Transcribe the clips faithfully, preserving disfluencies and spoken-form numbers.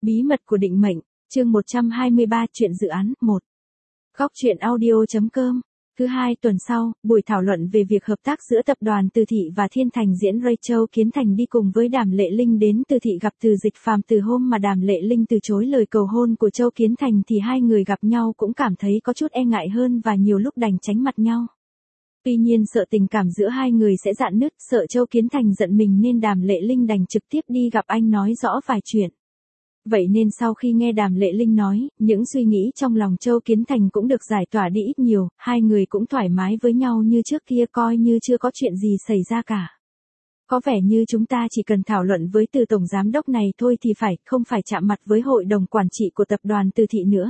Bí mật của định mệnh, chương một trăm hai mươi ba chuyện dự án, một. Góc truyện audio.com. Thứ hai tuần sau, buổi thảo luận về việc hợp tác giữa tập đoàn Từ Thị và Thiên Thành diễn Rachel Kiến Thành đi cùng với Đàm Lệ Linh đến Từ Thị gặp Từ Dịch Phàm. Từ hôm mà Đàm Lệ Linh từ chối lời cầu hôn của Châu Kiến Thành thì hai người gặp nhau cũng cảm thấy có chút e ngại hơn và nhiều lúc đành tránh mặt nhau. Tuy nhiên sợ tình cảm giữa hai người sẽ rạn nứt, sợ Châu Kiến Thành giận mình nên Đàm Lệ Linh đành trực tiếp đi gặp anh nói rõ vài chuyện. Vậy nên sau khi nghe Đàm Lệ Linh nói, những suy nghĩ trong lòng Châu Kiến Thành cũng được giải tỏa đi ít nhiều, hai người cũng thoải mái với nhau như trước kia, coi như chưa có chuyện gì xảy ra cả. Có vẻ như chúng ta chỉ cần thảo luận với Từ tổng giám đốc này thôi thì phải, không phải chạm mặt với hội đồng quản trị của tập đoàn Từ Thị nữa.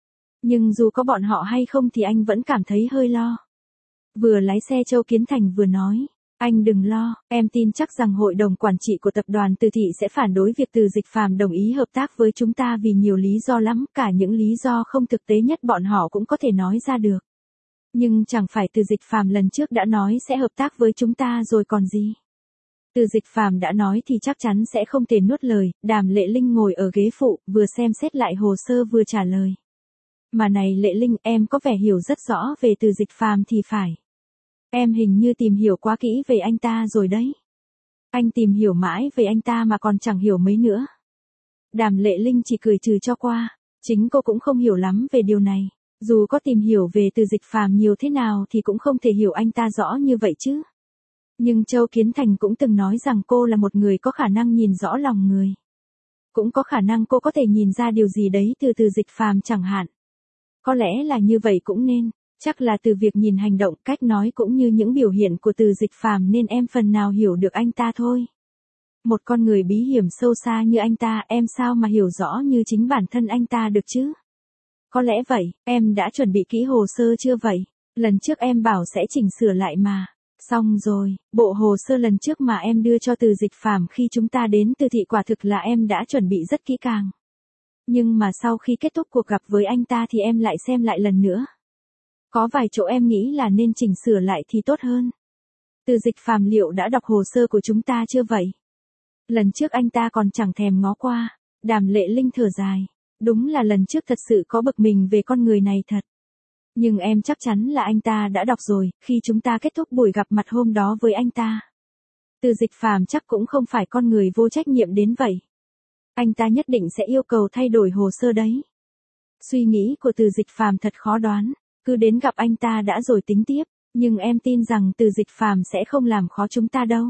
Nhưng dù có bọn họ hay không thì anh vẫn cảm thấy hơi lo. Vừa lái xe Châu Kiến Thành vừa nói. Anh đừng lo, em tin chắc rằng hội đồng quản trị của tập đoàn Từ Thị sẽ phản đối việc Từ Dịch Phàm đồng ý hợp tác với chúng ta vì nhiều lý do lắm, cả những lý do không thực tế nhất bọn họ cũng có thể nói ra được. Nhưng chẳng phải Từ Dịch Phàm lần trước đã nói sẽ hợp tác với chúng ta rồi còn gì. Từ Dịch Phàm đã nói thì chắc chắn sẽ không thể nuốt lời. Đàm Lệ Linh ngồi ở ghế phụ, vừa xem xét lại hồ sơ vừa trả lời. Mà này Lệ Linh, em có vẻ hiểu rất rõ về Từ Dịch Phàm thì phải. Em hình như tìm hiểu quá kỹ về anh ta rồi đấy. Anh tìm hiểu mãi về anh ta mà còn chẳng hiểu mấy nữa. Đàm Lệ Linh chỉ cười trừ cho qua. Chính cô cũng không hiểu lắm về điều này. Dù có tìm hiểu về Từ Dịch Phàm nhiều thế nào thì cũng không thể hiểu anh ta rõ như vậy chứ. Nhưng Châu Kiến Thành cũng từng nói rằng cô là một người có khả năng nhìn rõ lòng người. Cũng có khả năng cô có thể nhìn ra điều gì đấy từ Từ Dịch Phàm chẳng hạn. Có lẽ là như vậy cũng nên. Chắc là từ việc nhìn hành động, cách nói cũng như những biểu hiện của Từ Dịch Phàm nên em phần nào hiểu được anh ta thôi. Một con người bí hiểm sâu xa như anh ta, em sao mà hiểu rõ như chính bản thân anh ta được chứ? Có lẽ vậy, em đã chuẩn bị kỹ hồ sơ chưa vậy? Lần trước em bảo sẽ chỉnh sửa lại mà. Xong rồi, bộ hồ sơ lần trước mà em đưa cho Từ Dịch Phàm khi chúng ta đến Từ Thị quả thực là em đã chuẩn bị rất kỹ càng. Nhưng mà sau khi kết thúc cuộc gặp với anh ta thì em lại xem lại lần nữa. Có vài chỗ em nghĩ là nên chỉnh sửa lại thì tốt hơn. Từ Dịch Phàm liệu đã đọc hồ sơ của chúng ta chưa vậy? Lần trước anh ta còn chẳng thèm ngó qua. Đàm Lệ Linh thở dài. Đúng là lần trước thật sự có bực mình về con người này thật. Nhưng em chắc chắn là anh ta đã đọc rồi, khi chúng ta kết thúc buổi gặp mặt hôm đó với anh ta. Từ Dịch Phàm chắc cũng không phải con người vô trách nhiệm đến vậy. Anh ta nhất định sẽ yêu cầu thay đổi hồ sơ đấy. Suy nghĩ của Từ Dịch Phàm thật khó đoán. Cứ đến gặp anh ta đã rồi tính tiếp, nhưng em tin rằng Từ Dịch Phàm sẽ không làm khó chúng ta đâu.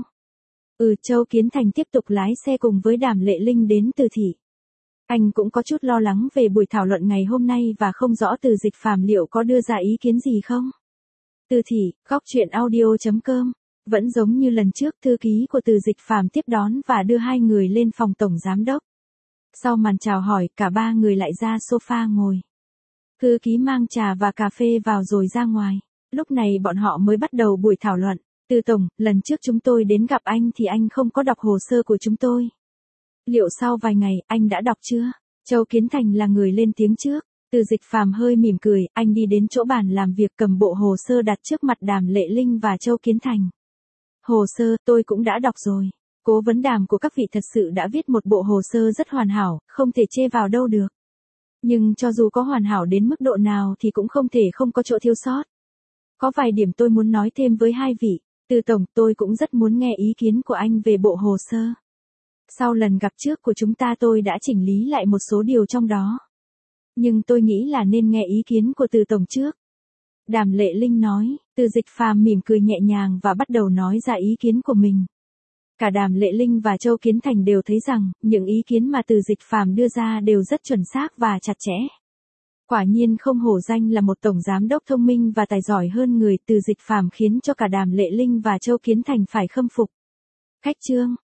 Ừ, Châu Kiến Thành tiếp tục lái xe cùng với Đàm Lệ Linh đến Từ Thị. Anh cũng có chút lo lắng về buổi thảo luận ngày hôm nay và không rõ Từ Dịch Phàm liệu có đưa ra ý kiến gì không. Từ Thị, góc truyện audio.com. Vẫn giống như lần trước, thư ký của Từ Dịch Phàm tiếp đón và đưa hai người lên phòng tổng giám đốc. Sau màn chào hỏi, cả ba người lại ra sofa ngồi. Thư ký mang trà và cà phê vào rồi ra ngoài. Lúc này bọn họ mới bắt đầu buổi thảo luận. Từ tổng, lần trước chúng tôi đến gặp anh thì anh không có đọc hồ sơ của chúng tôi. Liệu sau vài ngày, anh đã đọc chưa? Châu Kiến Thành là người lên tiếng trước. Từ Dịch Phàm hơi mỉm cười, anh đi đến chỗ bàn làm việc cầm bộ hồ sơ đặt trước mặt Đàm Lệ Linh và Châu Kiến Thành. Hồ sơ, tôi cũng đã đọc rồi. Cố vấn Đàm của các vị thật sự đã viết một bộ hồ sơ rất hoàn hảo, không thể chê vào đâu được. Nhưng cho dù có hoàn hảo đến mức độ nào thì cũng không thể không có chỗ thiếu sót. Có vài điểm tôi muốn nói thêm với hai vị. Từ tổng, tôi cũng rất muốn nghe ý kiến của anh về bộ hồ sơ. Sau lần gặp trước của chúng ta tôi đã chỉnh lý lại một số điều trong đó. Nhưng tôi nghĩ là nên nghe ý kiến của Từ tổng trước. Đàm Lệ Linh nói. Từ Dịch Phàm mỉm cười nhẹ nhàng và bắt đầu nói ra ý kiến của mình. Cả Đàm Lệ Linh và Châu Kiến Thành đều thấy rằng, những ý kiến mà Từ Dịch Phàm đưa ra đều rất chuẩn xác và chặt chẽ. Quả nhiên không hổ danh là một tổng giám đốc thông minh và tài giỏi hơn người. Từ Dịch Phàm khiến cho cả Đàm Lệ Linh và Châu Kiến Thành phải khâm phục. Khách trương,